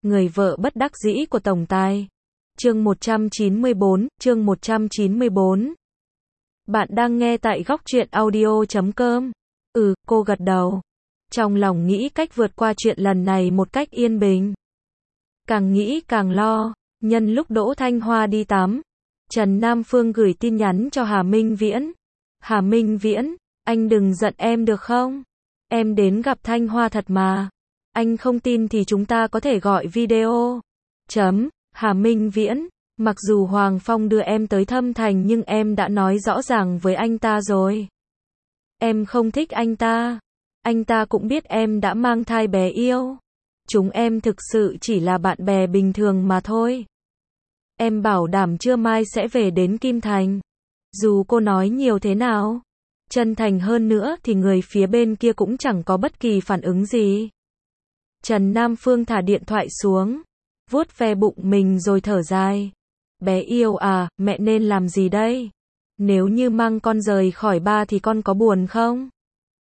Người vợ bất đắc dĩ của tổng tài. Chương 194. Bạn đang nghe tại góc truyện audio.com. Cô gật đầu. Trong lòng nghĩ cách vượt qua chuyện lần này một cách yên bình. Càng nghĩ càng lo. Nhân lúc Đỗ Thanh Hoa đi tắm, Trần Nam Phương gửi tin nhắn cho Hà Minh Viễn. Hà Minh Viễn, anh đừng giận em được không? Em đến gặp Thanh Hoa thật mà. Anh không tin thì chúng ta có thể gọi video. Hà Minh Viễn, mặc dù Hoàng Phong đưa em tới Thâm Thành nhưng em đã nói rõ ràng với anh ta rồi. Em không thích anh ta. Anh ta cũng biết em đã mang thai bé yêu. Chúng em thực sự chỉ là bạn bè bình thường mà thôi. Em bảo đảm trưa mai sẽ về đến Kim Thành. Dù cô nói nhiều thế nào, chân thành hơn nữa thì người phía bên kia cũng chẳng có bất kỳ phản ứng gì. Trần Nam Phương thả điện thoại xuống, vuốt ve bụng mình rồi thở dài. Bé yêu à, mẹ nên làm gì đây? Nếu như mang con rời khỏi ba thì con có buồn không?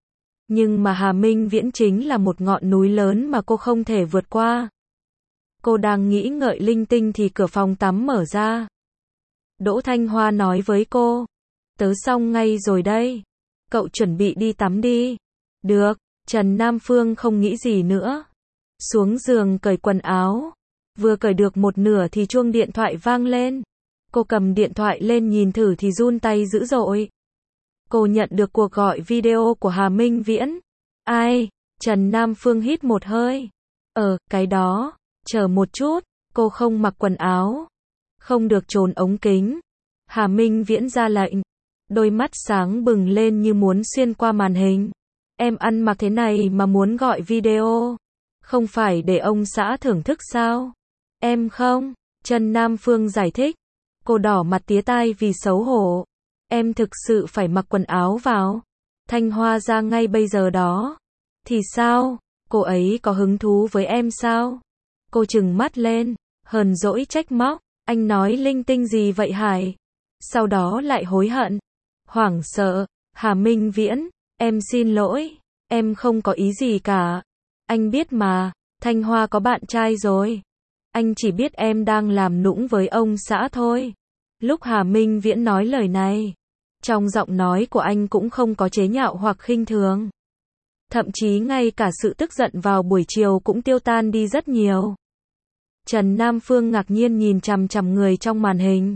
Nhưng mà Hà Minh Viễn chính là một ngọn núi lớn mà cô không thể vượt qua. Cô đang nghĩ ngợi linh tinh thì cửa phòng tắm mở ra. Đỗ Thanh Hoa nói với cô, tớ xong ngay rồi đây. Cậu chuẩn bị đi tắm đi. Được, Trần Nam Phương không nghĩ gì nữa. Xuống giường cởi quần áo. Vừa cởi được một nửa thì chuông điện thoại vang lên. Cô cầm điện thoại lên nhìn thử thì run tay dữ dội. Cô nhận được cuộc gọi video của Hà Minh Viễn. Ai? Trần Nam Phương hít một hơi. Cái đó. Chờ một chút, cô không mặc quần áo. Không được trốn ống kính. Hà Minh Viễn ra lệnh. Đôi mắt sáng bừng lên như muốn xuyên qua màn hình. Em ăn mặc thế này mà muốn gọi video. Không phải để ông xã thưởng thức sao? Em không. Trần Nam Phương giải thích. Cô đỏ mặt tía tai vì xấu hổ. Em thực sự phải mặc quần áo vào. Thanh Hoa ra ngay bây giờ đó. Thì sao? Cô ấy có hứng thú với em sao? Cô trừng mắt lên, hờn dỗi trách móc. Anh nói linh tinh gì vậy Hải? Sau đó lại hối hận. Hoảng sợ. Hà Minh Viễn, em xin lỗi. Em không có ý gì cả. Anh biết mà, Thanh Hoa có bạn trai rồi. Anh chỉ biết em đang làm nũng với ông xã thôi. Lúc Hà Minh Viễn nói lời này, trong giọng nói của anh cũng không có chế nhạo hoặc khinh thường. Thậm chí ngay cả sự tức giận vào buổi chiều cũng tiêu tan đi rất nhiều. Trần Nam Phương ngạc nhiên nhìn chằm chằm người trong màn hình.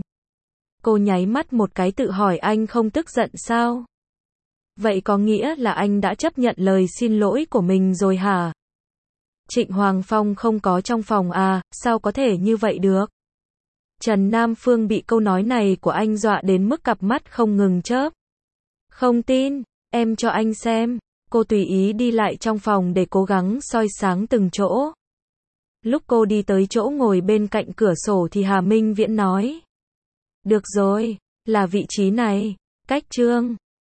Cô nháy mắt một cái tự hỏi anh không tức giận sao? Vậy có nghĩa là anh đã chấp nhận lời xin lỗi của mình rồi hả? Trịnh Hoàng Phong không có trong phòng à, sao có thể như vậy được? Trần Nam Phương bị câu nói này của anh dọa đến mức cặp mắt không ngừng chớp. Không tin, em cho anh xem. Cô tùy ý đi lại trong phòng để cố gắng soi sáng từng chỗ. Lúc cô đi tới chỗ ngồi bên cạnh cửa sổ thì Hà Minh Viễn nói. Được rồi, là vị trí này. Cách Trương.